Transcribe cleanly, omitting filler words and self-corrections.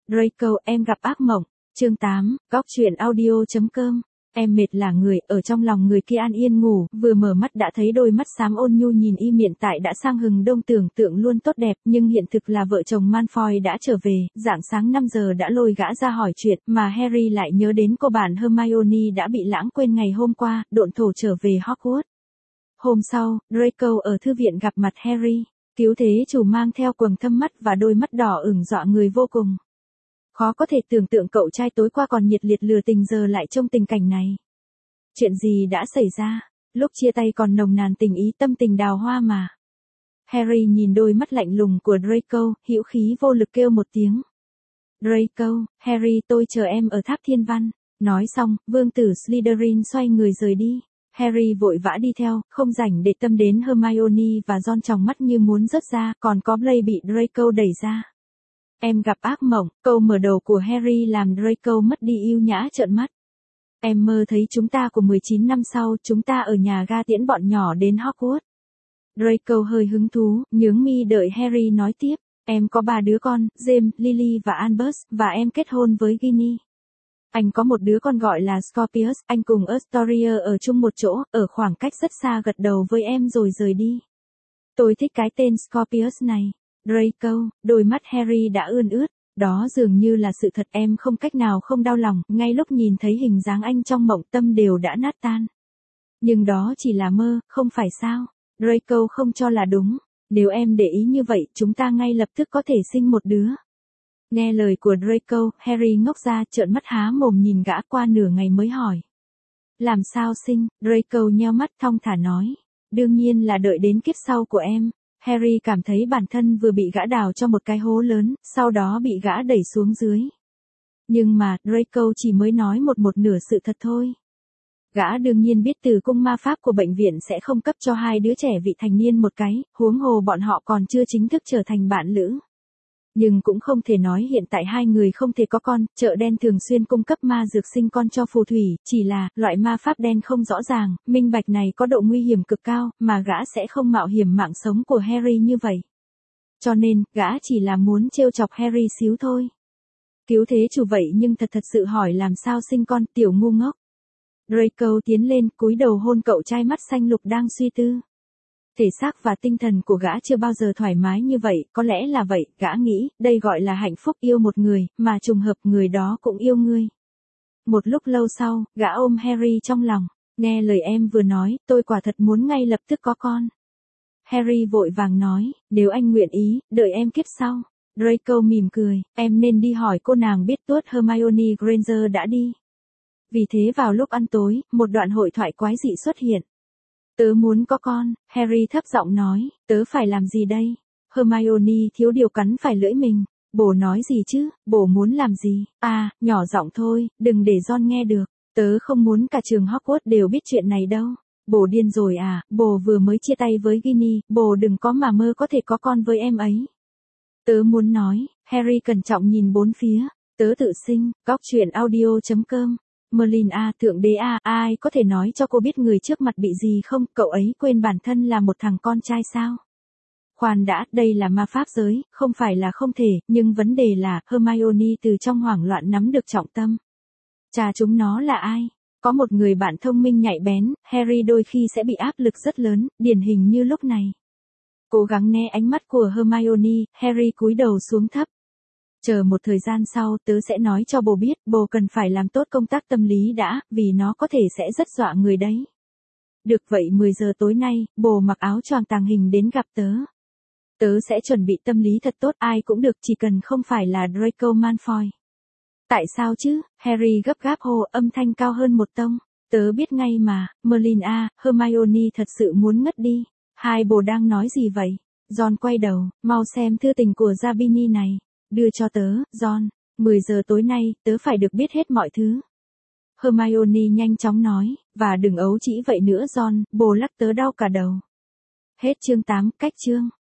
Draco, em gặp ác mộng. Chương 8, góc truyện audio.com. Em mệt là người, ở trong lòng người kia an yên ngủ, vừa mở mắt đã thấy đôi mắt xám ôn nhu nhìn y hiện tại đã sang hừng đông tưởng tượng luôn tốt đẹp, nhưng hiện thực là vợ chồng Malfoy đã trở về, rạng sáng 5 giờ đã lôi gã ra hỏi chuyện, mà Harry lại nhớ đến cô bạn Hermione đã bị lãng quên ngày hôm qua, độn thổ trở về Hogwarts. Hôm sau, Draco ở thư viện gặp mặt Harry, cứu thế chủ mang theo quầng thâm mắt và đôi mắt đỏ ửng dọa người vô cùng. Khó có thể tưởng tượng cậu trai tối qua còn nhiệt liệt lừa tình giờ lại trong tình cảnh này. Chuyện gì đã xảy ra? Lúc chia tay còn nồng nàn tình ý tâm tình đào hoa mà. Harry nhìn đôi mắt lạnh lùng của Draco, hữu khí vô lực kêu một tiếng. Draco, Harry tôi chờ em ở tháp thiên văn. Nói xong, vương tử Slytherin xoay người rời đi. Harry vội vã đi theo, không rảnh để tâm đến Hermione và Ron tròng mắt như muốn rớt ra, còn có Blaise bị Draco đẩy ra. Em gặp ác mộng, câu mở đầu của Harry làm Draco mất đi yêu nhã trợn mắt. Em mơ thấy chúng ta của 19 năm sau, chúng ta ở nhà ga tiễn bọn nhỏ đến Hogwarts. Draco hơi hứng thú, nhướng mi đợi Harry nói tiếp. Em có 3 đứa con, James, Lily và Albus, và em kết hôn với Ginny. Anh có một đứa con gọi là Scorpius, anh cùng Astoria ở chung một chỗ, ở khoảng cách rất xa gật đầu với em rồi rời đi. Tôi thích cái tên Scorpius này. Draco, đôi mắt Harry đã ươn ướt, đó dường như là sự thật em không cách nào không đau lòng, ngay lúc nhìn thấy hình dáng anh trong mộng tâm đều đã nát tan. Nhưng đó chỉ là mơ, không phải sao? Draco không cho là đúng, nếu em để ý như vậy chúng ta ngay lập tức có thể sinh một đứa. Nghe lời của Draco, Harry ngốc ra trợn mắt há mồm nhìn gã qua nửa ngày mới hỏi. Làm sao sinh? Draco nheo mắt thong thả nói. Đương nhiên là đợi đến kiếp sau của em. Harry cảm thấy bản thân vừa bị gã đào cho một cái hố lớn, sau đó bị gã đẩy xuống dưới. Nhưng mà, Draco chỉ mới nói một nửa sự thật thôi. Gã đương nhiên biết từ cung ma pháp của bệnh viện sẽ không cấp cho 2 đứa trẻ vị thành niên một cái, huống hồ bọn họ còn chưa chính thức trở thành bạn lữ. Nhưng cũng không thể nói hiện tại 2 người không thể có con, chợ đen thường xuyên cung cấp ma dược sinh con cho phù thủy, chỉ là, loại ma pháp đen không rõ ràng, minh bạch này có độ nguy hiểm cực cao, mà gã sẽ không mạo hiểm mạng sống của Harry như vậy. Cho nên, gã chỉ là muốn trêu chọc Harry xíu thôi. Cứu thế chủ vậy nhưng thật sự hỏi làm sao sinh con, tiểu ngu ngốc. Draco tiến lên, cúi đầu hôn cậu trai mắt xanh lục đang suy tư. Thể xác và tinh thần của gã chưa bao giờ thoải mái như vậy, có lẽ là vậy, gã nghĩ, đây gọi là hạnh phúc yêu một người, mà trùng hợp người đó cũng yêu ngươi. Một lúc lâu sau, gã ôm Harry trong lòng, nghe lời em vừa nói, tôi quả thật muốn ngay lập tức có con. Harry vội vàng nói, nếu anh nguyện ý, đợi em kiếp sau. Draco mỉm cười, em nên đi hỏi cô nàng biết tuốt Hermione Granger đã đi. Vì thế vào lúc ăn tối, một đoạn hội thoại quái dị xuất hiện. Tớ muốn có con, Harry thấp giọng nói, tớ phải làm gì đây? Hermione thiếu điều cắn phải lưỡi mình. Bố nói gì chứ, bố muốn làm gì? À, nhỏ giọng thôi, đừng để Ron nghe được. Tớ không muốn cả trường Hogwarts đều biết chuyện này đâu. Bố điên rồi à, bố vừa mới chia tay với Ginny, bố đừng có mà mơ có thể có con với em ấy. Tớ muốn nói, Harry cẩn trọng nhìn bốn phía, tớ tự sinh, góc truyện audio.com. Merlin à, thượng đế à, ai có thể nói cho cô biết người trước mặt bị gì không, cậu ấy quên bản thân là một thằng con trai sao? Khoan đã, đây là ma pháp giới, không phải là không thể, nhưng vấn đề là, Hermione từ trong hoảng loạn nắm được trọng tâm. Cha chúng nó là ai? Có một người bạn thông minh nhạy bén, Harry đôi khi sẽ bị áp lực rất lớn, điển hình như lúc này. Cố gắng né ánh mắt của Hermione, Harry cúi đầu xuống thấp. Chờ một thời gian sau, tớ sẽ nói cho bố biết, bố cần phải làm tốt công tác tâm lý đã, vì nó có thể sẽ rất dọa người đấy. Được vậy 10 giờ tối nay, bố mặc áo choàng tàng hình đến gặp tớ. Tớ sẽ chuẩn bị tâm lý thật tốt, ai cũng được, chỉ cần không phải là Draco Malfoy. Tại sao chứ? Harry gấp gáp hô, âm thanh cao hơn một tông. Tớ biết ngay mà, Merlin à, Hermione thật sự muốn ngất đi. Hai bố đang nói gì vậy? Ron quay đầu, mau xem thư tình của Zabini này. Đưa cho tớ, Ron. 10 giờ tối nay, tớ phải được biết hết mọi thứ. Hermione nhanh chóng nói, và đừng ấu trĩ vậy nữa Ron, bố lắc tớ đau cả đầu. Hết chương 8, cách chương.